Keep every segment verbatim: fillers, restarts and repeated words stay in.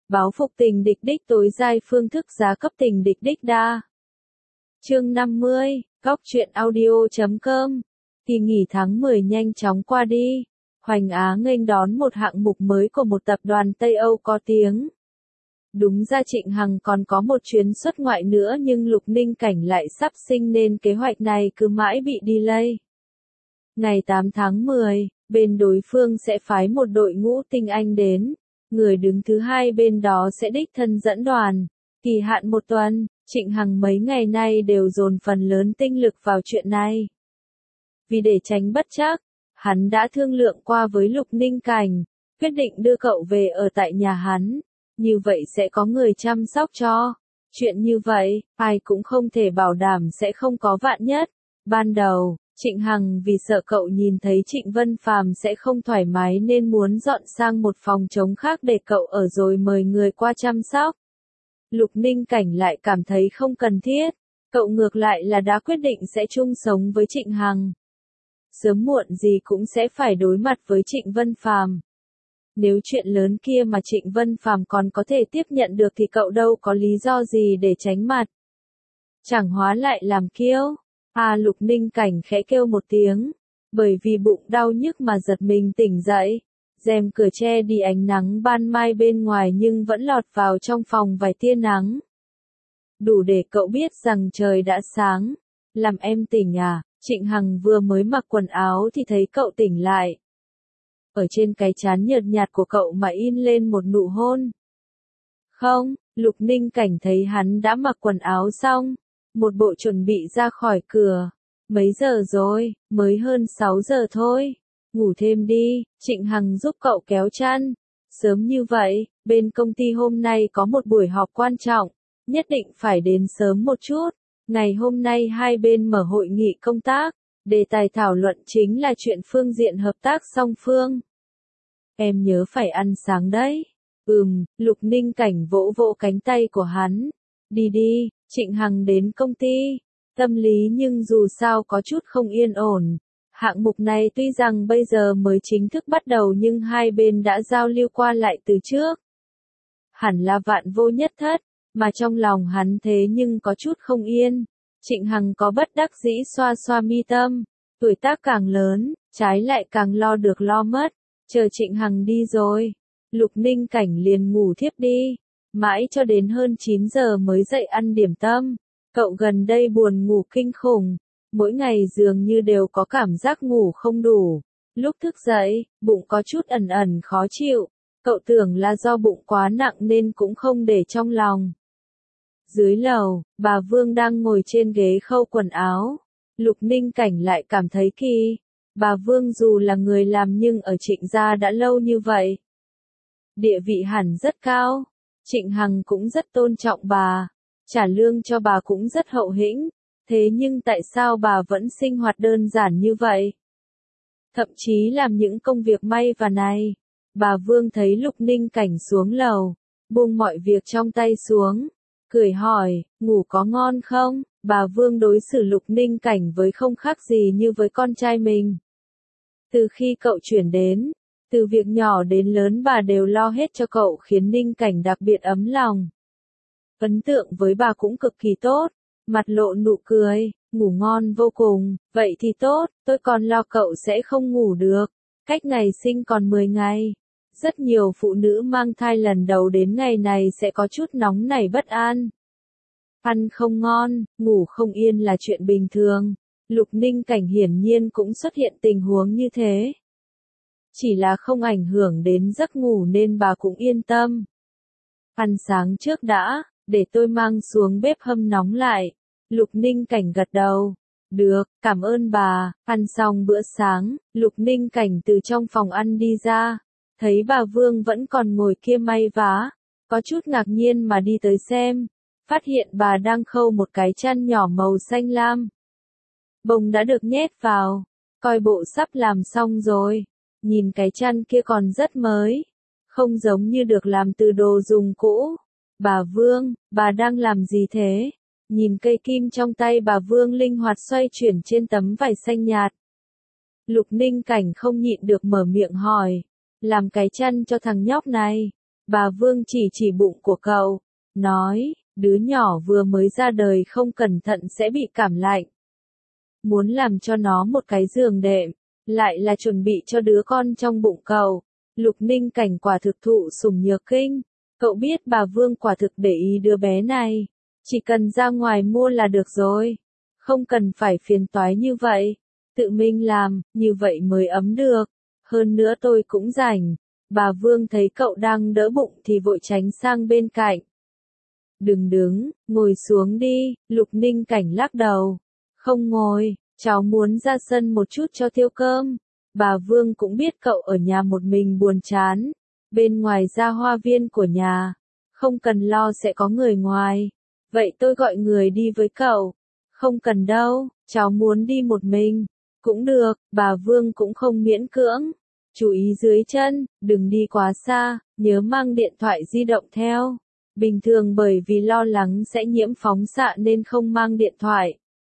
Báo phục tình địch đích tối giai phương thức giá cấp tình địch đích đa. Chương năm mươi, góc truyện audio chấm com. Kỳ nghỉ tháng mười nhanh chóng qua đi. Hoành Á nghênh đón một hạng mục mới của một tập đoàn Tây Âu có tiếng. Đúng ra Trịnh Hằng còn có một chuyến xuất ngoại nữa nhưng Lục Ninh Cảnh lại sắp sinh nên kế hoạch này cứ mãi bị delay. Ngày tám tháng mười, bên đối phương sẽ phái một đội ngũ tinh anh đến. Người đứng thứ hai bên đó sẽ đích thân dẫn đoàn. Kỳ hạn một tuần, Trịnh Hằng mấy ngày nay đều dồn phần lớn tinh lực vào chuyện này. Vì để tránh bất trắc, hắn đã thương lượng qua với Lục Ninh Cảnh, quyết định đưa cậu về ở tại nhà hắn. Như vậy sẽ có người chăm sóc cho. Chuyện như vậy, ai cũng không thể bảo đảm sẽ không có vạn nhất. Ban đầu, Trịnh Hằng vì sợ cậu nhìn thấy Trịnh Vân Phàm sẽ không thoải mái nên muốn dọn sang một phòng trống khác để cậu ở rồi mời người qua chăm sóc. Lục Ninh Cảnh lại cảm thấy không cần thiết. Cậu ngược lại là đã quyết định sẽ chung sống với Trịnh Hằng. Sớm muộn gì cũng sẽ phải đối mặt với Trịnh Vân Phàm. Nếu chuyện lớn kia mà Trịnh Vân Phàm còn có thể tiếp nhận được thì cậu đâu có lý do gì để tránh mặt. Chẳng hóa lại làm kiêu. À Lục Ninh Cảnh khẽ kêu một tiếng. Bởi vì bụng đau nhức mà giật mình tỉnh dậy. Rèm cửa che đi ánh nắng ban mai bên ngoài nhưng vẫn lọt vào trong phòng vài tia nắng. Đủ để cậu biết rằng trời đã sáng. Làm em tỉnh à? Trịnh Hằng vừa mới mặc quần áo thì thấy cậu tỉnh lại. Ở trên cái trán nhợt nhạt của cậu mà in lên một nụ hôn. Không, Lục Ninh Cảnh thấy hắn đã mặc quần áo xong. Một bộ chuẩn bị ra khỏi cửa. Mấy giờ rồi? Mới hơn sáu giờ thôi. Ngủ thêm đi, Trịnh Hằng giúp cậu kéo chăn. Sớm như vậy, bên công ty hôm nay có một buổi họp quan trọng. Nhất định phải đến sớm một chút. Ngày hôm nay hai bên mở hội nghị công tác. Đề tài thảo luận chính là chuyện phương diện hợp tác song phương. Em nhớ phải ăn sáng đấy. Ừm, Lục Ninh Cảnh vỗ vỗ cánh tay của hắn. Đi đi, Trịnh Hằng đến công ty. Tâm lý nhưng dù sao có chút không yên ổn. Hạng mục này tuy rằng bây giờ mới chính thức bắt đầu nhưng hai bên đã giao lưu qua lại từ trước. Hẳn là vạn vô nhất thất, mà trong lòng hắn thế nhưng có chút không yên. Trịnh Hằng có bất đắc dĩ xoa xoa mi tâm. Tuổi tác càng lớn, trái lại càng lo được lo mất. Chờ Trịnh Hằng đi rồi. Lục Ninh Cảnh liền ngủ thiếp đi. Mãi cho đến hơn chín giờ mới dậy ăn điểm tâm. Cậu gần đây buồn ngủ kinh khủng. Mỗi ngày dường như đều có cảm giác ngủ không đủ. Lúc thức dậy, bụng có chút ẩn ẩn khó chịu. Cậu tưởng là do bụng quá nặng nên cũng không để trong lòng. Dưới lầu, bà Vương đang ngồi trên ghế khâu quần áo. Lục Ninh Cảnh lại cảm thấy kỳ. Bà Vương dù là người làm nhưng ở Trịnh gia đã lâu như vậy. Địa vị hẳn rất cao. Trịnh Hằng cũng rất tôn trọng bà. Trả lương cho bà cũng rất hậu hĩnh. Thế nhưng tại sao bà vẫn sinh hoạt đơn giản như vậy? Thậm chí làm những công việc may và này. Bà Vương thấy Lục Ninh Cảnh xuống lầu. Buông mọi việc trong tay xuống. Cười hỏi, ngủ có ngon không? Bà Vương đối xử Lục Ninh Cảnh với không khác gì như với con trai mình. Từ khi cậu chuyển đến, từ việc nhỏ đến lớn bà đều lo hết cho cậu khiến Ninh Cảnh đặc biệt ấm lòng. Ấn tượng với bà cũng cực kỳ tốt, mặt lộ nụ cười, ngủ ngon vô cùng, vậy thì tốt, tôi còn lo cậu sẽ không ngủ được. Cách ngày sinh còn mười ngày. Rất nhiều phụ nữ mang thai lần đầu đến ngày này sẽ có chút nóng nảy bất an. Ăn không ngon, ngủ không yên là chuyện bình thường. Lục Ninh Cảnh hiển nhiên cũng xuất hiện tình huống như thế. Chỉ là không ảnh hưởng đến giấc ngủ nên bà cũng yên tâm. Ăn sáng trước đã, để tôi mang xuống bếp hâm nóng lại. Lục Ninh Cảnh gật đầu. Được, cảm ơn bà. Ăn xong bữa sáng, Lục Ninh Cảnh từ trong phòng ăn đi ra. Thấy bà Vương vẫn còn ngồi kia may vá. Có chút ngạc nhiên mà đi tới xem. Phát hiện bà đang khâu một cái chăn nhỏ màu xanh lam. Bông đã được nhét vào. Coi bộ sắp làm xong rồi. Nhìn cái chăn kia còn rất mới. Không giống như được làm từ đồ dùng cũ. Bà Vương, bà đang làm gì thế? Nhìn cây kim trong tay bà Vương linh hoạt xoay chuyển trên tấm vải xanh nhạt. Lục Ninh Cảnh không nhịn được mở miệng hỏi. Làm cái chăn cho thằng nhóc này. Bà Vương chỉ chỉ bụng của cậu, nói, đứa nhỏ vừa mới ra đời không cẩn thận sẽ bị cảm lạnh. Muốn làm cho nó một cái giường đệm, lại là chuẩn bị cho đứa con trong bụng cậu. Lục Ninh Cảnh quả thực thụ sủng nhược kinh. Cậu biết bà Vương quả thực để ý đứa bé này. Chỉ cần ra ngoài mua là được rồi. Không cần phải phiền toái như vậy. Tự mình làm, như vậy mới ấm được. Hơn nữa tôi cũng rảnh. Bà Vương thấy cậu đang đỡ bụng thì vội tránh sang bên cạnh. Đừng đứng, ngồi xuống đi, Lục Ninh Cảnh lắc đầu. Không ngồi, cháu muốn ra sân một chút cho tiêu cơm. Bà Vương cũng biết cậu ở nhà một mình buồn chán. Bên ngoài ra hoa viên của nhà. Không cần lo sẽ có người ngoài. Vậy tôi gọi người đi với cậu. Không cần đâu, cháu muốn đi một mình. Cũng được, bà Vương cũng không miễn cưỡng. Chú ý dưới chân, đừng đi quá xa, nhớ mang điện thoại di động theo. Bình thường bởi vì lo lắng sẽ nhiễm phóng xạ nên không mang điện thoại.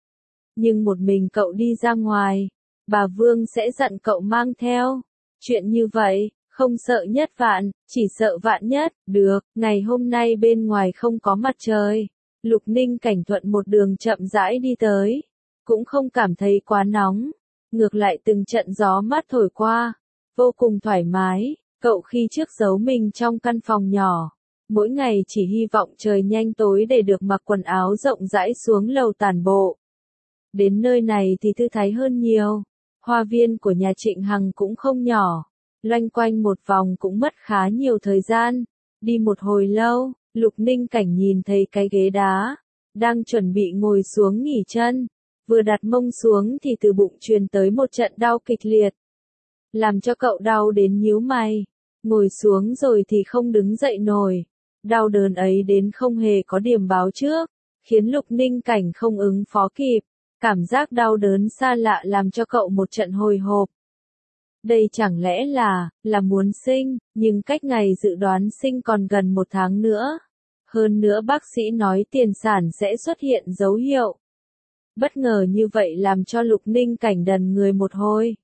Nhưng một mình cậu đi ra ngoài, bà Vương sẽ dặn cậu mang theo. Chuyện như vậy, không sợ nhất vạn, chỉ sợ vạn nhất. Được, ngày hôm nay bên ngoài không có mặt trời. Lục Ninh Cảnh thuận một đường chậm rãi đi tới. Cũng không cảm thấy quá nóng. Ngược lại từng trận gió mát thổi qua. Vô cùng thoải mái. Cậu khi trước giấu mình trong căn phòng nhỏ. Mỗi ngày chỉ hy vọng trời nhanh tối để được mặc quần áo rộng rãi xuống lầu tản bộ. Đến nơi này thì thư thái hơn nhiều. Hoa viên của nhà Trịnh Hằng cũng không nhỏ. Loanh quanh một vòng cũng mất khá nhiều thời gian. Đi một hồi lâu, Lục Ninh Cảnh nhìn thấy cái ghế đá. Đang chuẩn bị ngồi xuống nghỉ chân. Vừa đặt mông xuống thì từ bụng truyền tới một trận đau kịch liệt. Làm cho cậu đau đến nhíu mày. Ngồi xuống rồi thì không đứng dậy nổi. Đau đớn ấy đến không hề có điểm báo trước. Khiến Lục Ninh Cảnh không ứng phó kịp. Cảm giác đau đớn xa lạ làm cho cậu một trận hồi hộp. Đây chẳng lẽ là, là muốn sinh, nhưng cách ngày dự đoán sinh còn gần một tháng nữa. Hơn nữa bác sĩ nói tiền sản sẽ xuất hiện dấu hiệu. Bất ngờ như vậy làm cho Lục Ninh Cảnh đần người một hồi.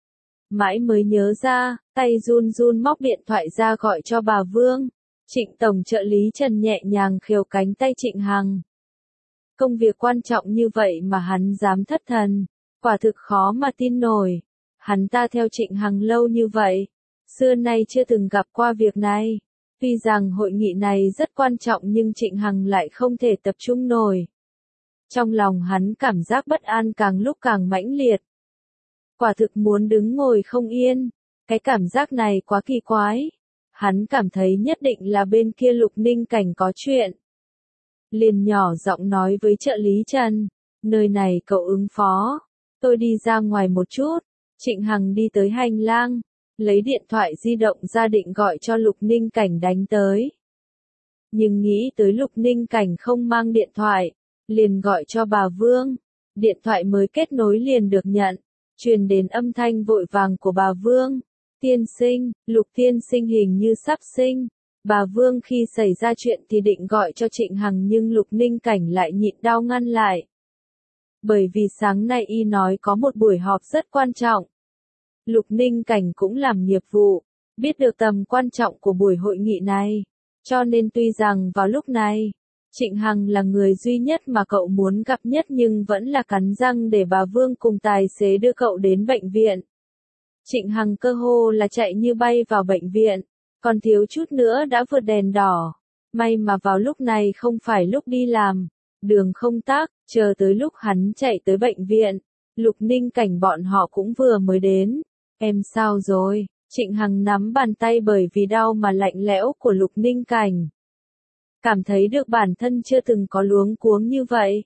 Mãi mới nhớ ra, tay run run móc điện thoại ra gọi cho bà Vương. Trịnh tổng trợ lý Trần nhẹ nhàng khều cánh tay Trịnh Hằng. Công việc quan trọng như vậy mà hắn dám thất thần, quả thực khó mà tin nổi. Hắn ta theo Trịnh Hằng lâu như vậy, xưa nay chưa từng gặp qua việc này. Tuy rằng hội nghị này rất quan trọng nhưng Trịnh Hằng lại không thể tập trung nổi. Trong lòng hắn cảm giác bất an càng lúc càng mãnh liệt. Quả thực muốn đứng ngồi không yên, cái cảm giác này quá kỳ quái. Hắn cảm thấy nhất định là bên kia Lục Ninh Cảnh có chuyện. Liền nhỏ giọng nói với trợ lý Trần, nơi này cậu ứng phó, tôi đi ra ngoài một chút. Trịnh Hằng đi tới hành lang, lấy điện thoại di động ra định gọi cho Lục Ninh Cảnh đánh tới. Nhưng nghĩ tới Lục Ninh Cảnh không mang điện thoại, liền gọi cho bà Vương. Điện thoại mới kết nối liền được nhận, truyền đến âm thanh vội vàng của bà Vương. Tiên sinh, Lục tiên sinh hình như sắp sinh. Bà Vương khi xảy ra chuyện thì định gọi cho Trịnh Hằng nhưng Lục Ninh Cảnh lại nhịn đau ngăn lại. Bởi vì sáng nay y nói có một buổi họp rất quan trọng. Lục Ninh Cảnh cũng làm nghiệp vụ, biết được tầm quan trọng của buổi hội nghị này. Cho nên tuy rằng vào lúc này, Trịnh Hằng là người duy nhất mà cậu muốn gặp nhất nhưng vẫn là cắn răng để bà Vương cùng tài xế đưa cậu đến bệnh viện. Trịnh Hằng cơ hồ là chạy như bay vào bệnh viện, còn thiếu chút nữa đã vượt đèn đỏ. May mà vào lúc này không phải lúc đi làm, đường không tắc, chờ tới lúc hắn chạy tới bệnh viện, Lục Ninh Cảnh bọn họ cũng vừa mới đến. Em sao rồi? Trịnh Hằng nắm bàn tay bởi vì đau mà lạnh lẽo của Lục Ninh Cảnh. Cảm thấy được bản thân chưa từng có luống cuống như vậy.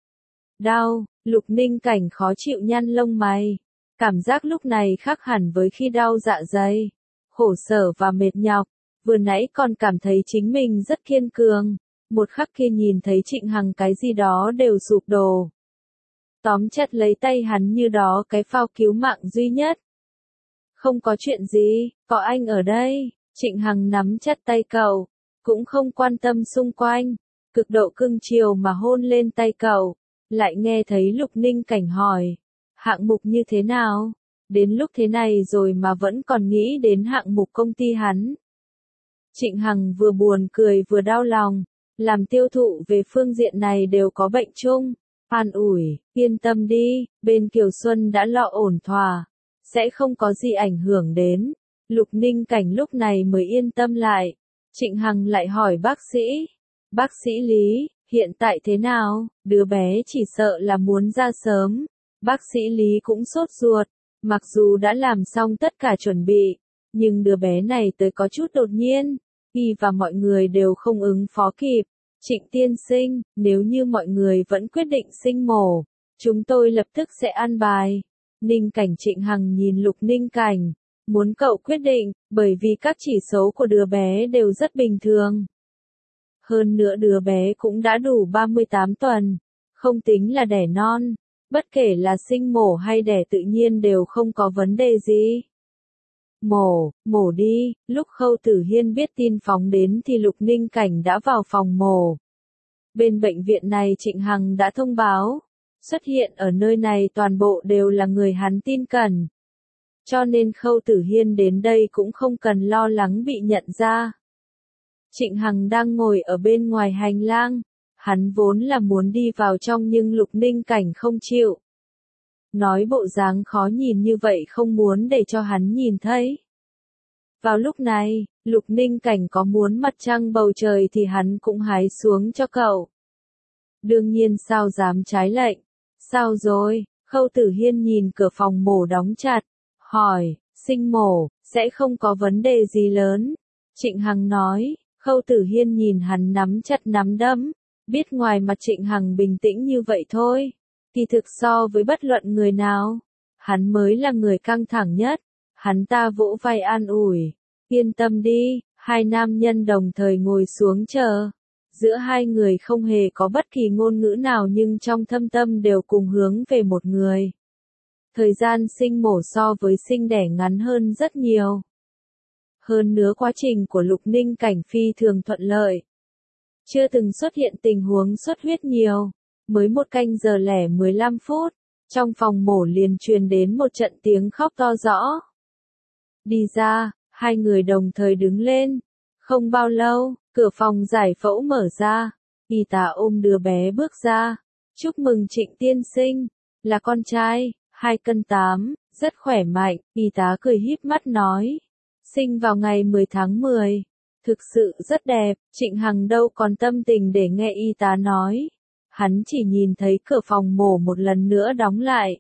Đau, Lục Ninh Cảnh khó chịu nhăn lông mày. Cảm giác lúc này khác hẳn với khi đau dạ dày, khổ sở và mệt nhọc. Vừa nãy còn cảm thấy chính mình rất kiên cường. Một khắc kia nhìn thấy Trịnh Hằng cái gì đó đều sụp đổ. Tóm chặt lấy tay hắn như đó cái phao cứu mạng duy nhất. Không có chuyện gì, có anh ở đây. Trịnh Hằng nắm chặt tay cậu, cũng không quan tâm xung quanh, cực độ cưng chiều mà hôn lên tay cậu. Lại nghe thấy Lục Ninh Cảnh hỏi, hạng mục như thế nào? Đến lúc thế này rồi mà vẫn còn nghĩ đến hạng mục công ty hắn. Trịnh Hằng vừa buồn cười vừa đau lòng, làm tiêu thụ về phương diện này đều có bệnh chung, an ủi, yên tâm đi, bên Kiều Xuân đã lo ổn thỏa, sẽ không có gì ảnh hưởng đến. Lục Ninh Cảnh lúc này mới yên tâm lại. Trịnh Hằng lại hỏi bác sĩ, bác sĩ Lý, hiện tại thế nào, đứa bé chỉ sợ là muốn ra sớm. Bác sĩ Lý cũng sốt ruột, mặc dù đã làm xong tất cả chuẩn bị, nhưng đứa bé này tới có chút đột nhiên, y và mọi người đều không ứng phó kịp. Trịnh tiên sinh, nếu như mọi người vẫn quyết định sinh mổ, chúng tôi lập tức sẽ an bài. Ninh Cảnh Trịnh Hằng nhìn Lục Ninh Cảnh, muốn cậu quyết định, bởi vì các chỉ số của đứa bé đều rất bình thường. Hơn nữa đứa bé cũng đã đủ ba mươi tám tuần, không tính là đẻ non, bất kể là sinh mổ hay đẻ tự nhiên đều không có vấn đề gì. Mổ, mổ đi, lúc Khâu Tử Hiên biết tin phóng đến thì Lục Ninh Cảnh đã vào phòng mổ. Bên bệnh viện này Trịnh Hằng đã thông báo, xuất hiện ở nơi này toàn bộ đều là người hắn tin cẩn. Cho nên Khâu Tử Hiên đến đây cũng không cần lo lắng bị nhận ra. Trịnh Hằng đang ngồi ở bên ngoài hành lang, hắn vốn là muốn đi vào trong nhưng Lục Ninh Cảnh không chịu. Nói bộ dáng khó nhìn như vậy không muốn để cho hắn nhìn thấy. Vào lúc này, Lục Ninh Cảnh có muốn mặt trăng bầu trời thì hắn cũng hái xuống cho cậu. Đương nhiên sao dám trái lệnh. Sao rồi? Khâu Tử Hiên nhìn cửa phòng mổ đóng chặt, hỏi, sinh mổ, sẽ không có vấn đề gì lớn. Trịnh Hằng nói, Khâu Tử Hiên nhìn hắn nắm chặt nắm đấm, biết ngoài mặt Trịnh Hằng bình tĩnh như vậy thôi. Kỳ thực so với bất luận người nào, hắn mới là người căng thẳng nhất. Hắn ta vỗ vai an ủi, yên tâm đi, hai nam nhân đồng thời ngồi xuống chờ. Giữa hai người không hề có bất kỳ ngôn ngữ nào nhưng trong thâm tâm đều cùng hướng về một người. Thời gian sinh mổ so với sinh đẻ ngắn hơn rất nhiều. Hơn nữa quá trình của Lục Ninh Cảnh phi thường thuận lợi. Chưa từng xuất hiện tình huống xuất huyết nhiều. Mới một canh giờ lẻ mười lăm phút, trong phòng mổ liền truyền đến một trận tiếng khóc to rõ. Đi ra, hai người đồng thời đứng lên. Không bao lâu, cửa phòng giải phẫu mở ra, y tá ôm đứa bé bước ra. Chúc mừng Trịnh tiên sinh, là con trai, hai cân tám, rất khỏe mạnh, y tá cười híp mắt nói. Sinh vào ngày mười tháng mười, thực sự rất đẹp, Trịnh Hằng đâu còn tâm tình để nghe y tá nói. Hắn chỉ nhìn thấy cửa phòng mổ một lần nữa đóng lại.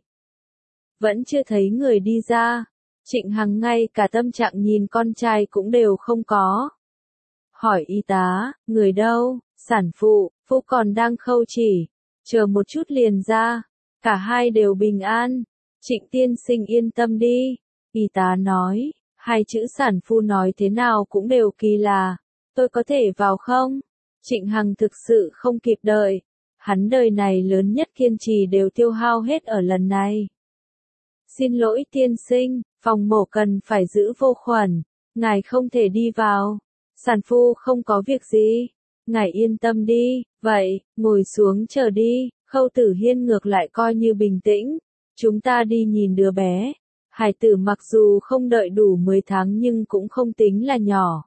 Vẫn chưa thấy người đi ra. Trịnh Hằng ngay cả tâm trạng nhìn con trai cũng đều không có. Hỏi y tá, người đâu, sản phụ, phụ còn đang khâu chỉ. Chờ một chút liền ra. Cả hai đều bình an. Trịnh tiên sinh yên tâm đi. Y tá nói, hai chữ sản phụ nói thế nào cũng đều kỳ lạ. Tôi có thể vào không? Trịnh Hằng thực sự không kịp đợi. Hắn đời này lớn nhất kiên trì đều tiêu hao hết ở lần này. Xin lỗi tiên sinh, phòng mổ cần phải giữ vô khuẩn, ngài không thể đi vào. Sản phụ không có việc gì, ngài yên tâm đi, vậy, ngồi xuống chờ đi. Khâu Tử Hiên ngược lại coi như bình tĩnh, chúng ta đi nhìn đứa bé. Hải tử mặc dù không đợi đủ mười tháng nhưng cũng không tính là nhỏ.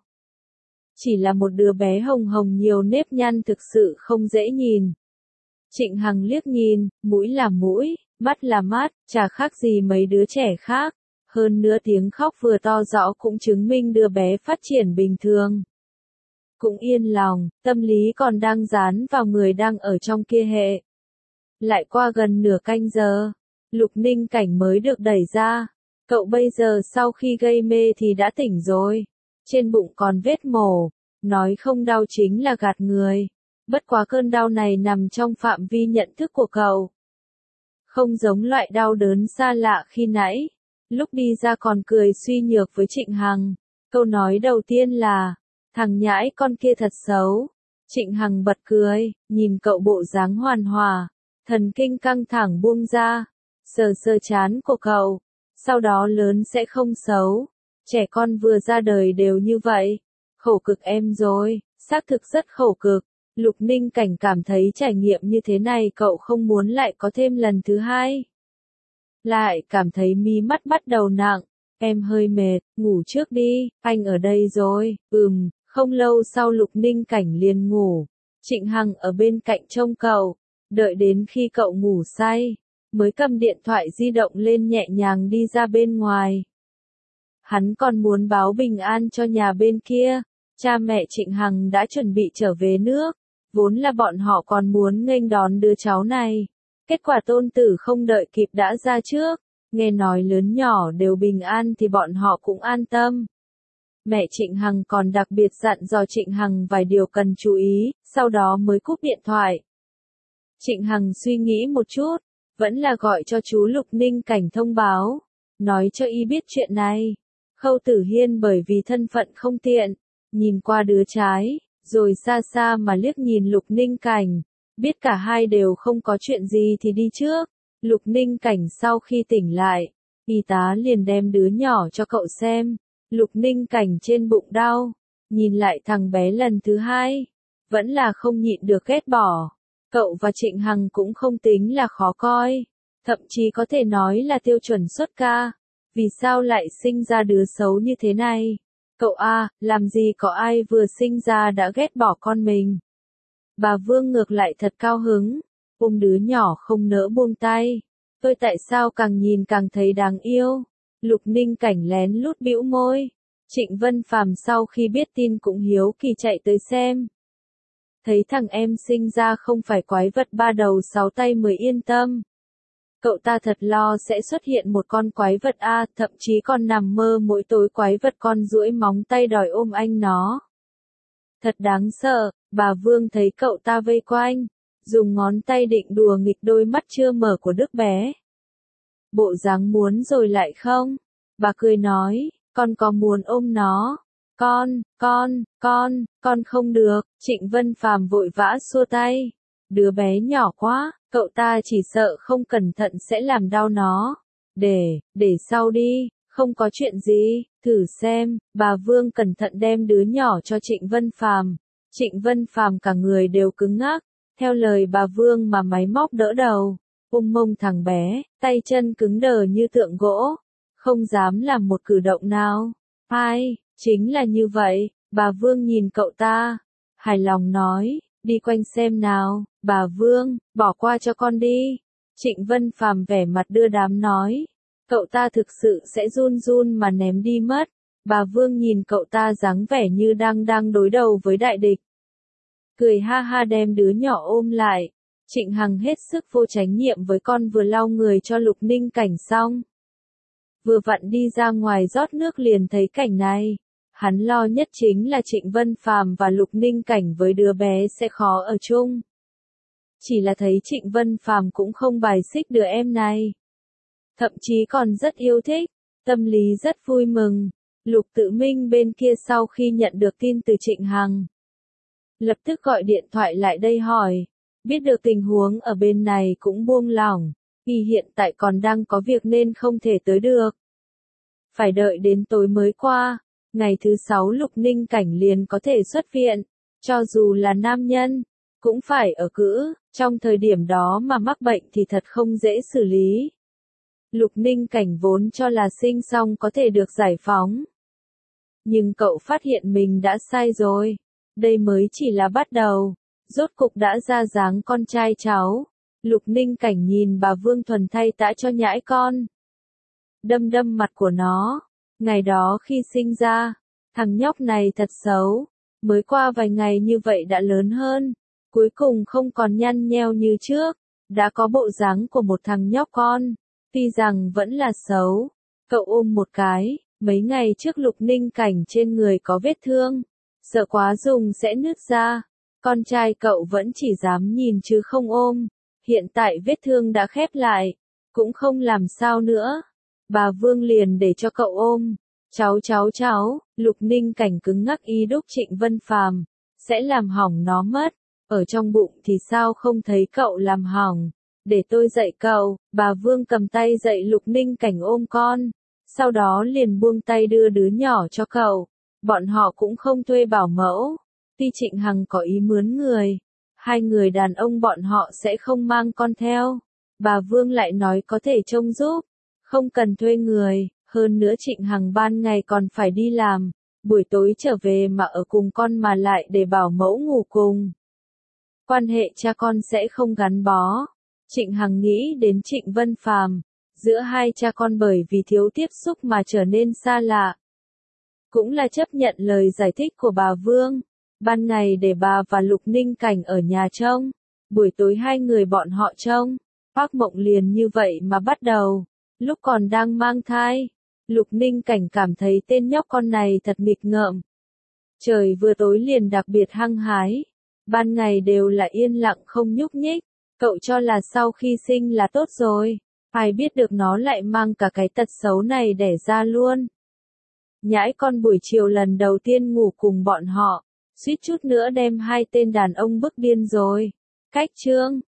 Chỉ là một đứa bé hồng hồng nhiều nếp nhăn thực sự không dễ nhìn. Trịnh Hằng liếc nhìn, mũi là mũi, mắt là mắt, chả khác gì mấy đứa trẻ khác. Hơn nữa tiếng khóc vừa to rõ cũng chứng minh đứa bé phát triển bình thường. Cũng yên lòng, tâm lý còn đang dán vào người đang ở trong kia hệ. Lại qua gần nửa canh giờ, Lục Ninh Cảnh mới được đẩy ra. Cậu bây giờ sau khi gây mê thì đã tỉnh rồi. Trên bụng còn vết mổ, nói không đau chính là gạt người. Bất quá cơn đau này nằm trong phạm vi nhận thức của cậu. Không giống loại đau đớn xa lạ khi nãy. Lúc đi ra còn cười suy nhược với Trịnh Hằng. Câu nói đầu tiên là, thằng nhãi con kia thật xấu. Trịnh Hằng bật cười, nhìn cậu bộ dáng hoàn hòa. Thần kinh căng thẳng buông ra. Sờ sờ chán của cậu. Sau đó lớn sẽ không xấu. Trẻ con vừa ra đời đều như vậy. Khổ cực em rồi, xác thực rất khổ cực. Lục Ninh Cảnh cảm thấy trải nghiệm như thế này cậu không muốn lại có thêm lần thứ hai. Lại cảm thấy mí mắt bắt đầu nặng, em hơi mệt, ngủ trước đi, anh ở đây rồi, ừm, Không lâu sau Lục Ninh Cảnh liền ngủ, Trịnh Hằng ở bên cạnh trông cậu, đợi đến khi cậu ngủ say, mới cầm điện thoại di động lên nhẹ nhàng đi ra bên ngoài. Hắn còn muốn báo bình an cho nhà bên kia, cha mẹ Trịnh Hằng đã chuẩn bị trở về nước, vốn là bọn họ còn muốn nghênh đón đứa cháu này. Kết quả tôn tử không đợi kịp đã ra trước, nghe nói lớn nhỏ đều bình an thì bọn họ cũng an tâm. Mẹ Trịnh Hằng còn đặc biệt dặn dò Trịnh Hằng vài điều cần chú ý, sau đó mới cúp điện thoại. Trịnh Hằng suy nghĩ một chút, vẫn là gọi cho chú Lục Ninh Cảnh thông báo, nói cho y biết chuyện này. Khâu Tử Hiên bởi vì thân phận không tiện, nhìn qua đứa trái, rồi xa xa mà liếc nhìn Lục Ninh Cảnh, biết cả hai đều không có chuyện gì thì đi trước. Lục Ninh Cảnh sau khi tỉnh lại, y tá liền đem đứa nhỏ cho cậu xem. Lục Ninh Cảnh trên bụng đau, nhìn lại thằng bé lần thứ hai, vẫn là không nhịn được ghét bỏ. Cậu và Trịnh Hằng cũng không tính là khó coi, thậm chí có thể nói là tiêu chuẩn xuất ca. Vì sao lại sinh ra đứa xấu như thế này? Cậu a, làm gì có ai vừa sinh ra đã ghét bỏ con mình. Bà Vương ngược lại thật cao hứng, ôm đứa nhỏ không nỡ buông tay. Tôi tại sao càng nhìn càng thấy đáng yêu. Lục Ninh Cảnh lén lút bĩu môi. Trịnh Vân Phàm sau khi biết tin cũng hiếu kỳ chạy tới xem. Thấy thằng em sinh ra không phải quái vật ba đầu sáu tay mới yên tâm. Cậu ta thật lo sẽ xuất hiện một con quái vật a, thậm chí còn nằm mơ mỗi tối quái vật con duỗi móng tay đòi ôm anh nó. Thật đáng sợ, bà Vương thấy cậu ta vây quanh, dùng ngón tay định đùa nghịch đôi mắt chưa mở của đứa bé. Bộ dáng muốn rồi lại không? Bà cười nói, con có muốn ôm nó? Con, con, con, con không được. Trịnh Vân Phàm vội vã xua tay. Đứa bé nhỏ quá, cậu ta chỉ sợ không cẩn thận sẽ làm đau nó. Để, để sau đi, không có chuyện gì, thử xem. Bà Vương cẩn thận đem đứa nhỏ cho Trịnh Vân Phàm. Trịnh Vân Phàm cả người đều cứng ngắc, theo lời bà Vương mà máy móc đỡ đầu, ôm mông thằng bé, tay chân cứng đờ như tượng gỗ, không dám làm một cử động nào. Ai, chính là như vậy, bà Vương nhìn cậu ta, hài lòng nói, đi quanh xem nào. Bà Vương, bỏ qua cho con đi. Trịnh Vân Phàm vẻ mặt đưa đám nói, cậu ta thực sự sẽ run run mà ném đi mất. Bà Vương nhìn cậu ta dáng vẻ như đang đang đối đầu với đại địch, cười ha ha đem đứa nhỏ ôm lại. Trịnh Hằng hết sức vô trách nhiệm với con vừa lau người cho Lục Ninh Cảnh xong, vừa vặn đi ra ngoài rót nước liền thấy cảnh này. Hắn lo nhất chính là Trịnh Vân Phàm và Lục Ninh Cảnh với đứa bé sẽ khó ở chung. Chỉ là thấy Trịnh Vân Phàm cũng không bài xích đứa em này, thậm chí còn rất yêu thích, tâm lý rất vui mừng. Lục Tự Minh bên kia sau khi nhận được tin từ Trịnh Hằng, lập tức gọi điện thoại lại đây hỏi, biết được tình huống ở bên này cũng buông lỏng, vì hiện tại còn đang có việc nên không thể tới được. Phải đợi đến tối mới qua, ngày thứ sáu Lục Ninh Cảnh liền có thể xuất viện, cho dù là nam nhân, cũng phải ở cữ, trong thời điểm đó mà mắc bệnh thì thật không dễ xử lý. Lục Ninh Cảnh vốn cho là sinh xong có thể được giải phóng. Nhưng cậu phát hiện mình đã sai rồi. Đây mới chỉ là bắt đầu. Rốt cục đã ra dáng con trai cháu. Lục Ninh Cảnh nhìn bà Vương Thuần thay tã cho nhãi con. Đâm đâm mặt của nó. Ngày đó khi sinh ra, thằng nhóc này thật xấu. Mới qua vài ngày như vậy đã lớn hơn. Cuối cùng không còn nhăn nheo như trước. Đã có bộ dáng của một thằng nhóc con. Tuy rằng vẫn là xấu. Cậu ôm một cái. Mấy ngày trước Lục Ninh Cảnh trên người có vết thương. Sợ quá dùng sẽ nứt ra. Con trai cậu vẫn chỉ dám nhìn chứ không ôm. Hiện tại vết thương đã khép lại. Cũng không làm sao nữa. Bà Vương liền để cho cậu ôm. Cháu cháu cháu. Lục Ninh Cảnh cứng ngắc ý đúc Trịnh Vân Phàm sẽ làm hỏng nó mất. Ở trong bụng thì sao không thấy cậu làm hỏng. Để tôi dạy cậu. Bà Vương cầm tay dạy Lục Ninh Cảnh ôm con. Sau đó liền buông tay đưa đứa nhỏ cho cậu. Bọn họ cũng không thuê bảo mẫu. Tuy Trịnh Hằng có ý mướn người, hai người đàn ông bọn họ sẽ không mang con theo. Bà Vương lại nói có thể trông giúp, không cần thuê người. Hơn nữa Trịnh Hằng ban ngày còn phải đi làm, buổi tối trở về mà ở cùng con mà lại để bảo mẫu ngủ cùng. Quan hệ cha con sẽ không gắn bó. Trịnh Hằng nghĩ đến Trịnh Vân Phàm, giữa hai cha con bởi vì thiếu tiếp xúc mà trở nên xa lạ. Cũng là chấp nhận lời giải thích của bà Vương, ban ngày để bà và Lục Ninh Cảnh ở nhà trông, buổi tối hai người bọn họ trông. Phác mộng liền như vậy mà bắt đầu. Lúc còn đang mang thai, Lục Ninh Cảnh cảm thấy tên nhóc con này thật nghịch ngợm. Trời vừa tối liền đặc biệt hăng hái, ban ngày đều là yên lặng không nhúc nhích, cậu cho là sau khi sinh là tốt rồi, ai biết được nó lại mang cả cái tật xấu này đẻ ra luôn. Nhãi con buổi chiều lần đầu tiên ngủ cùng bọn họ, suýt chút nữa đem hai tên đàn ông bức điên rồi. Cách chương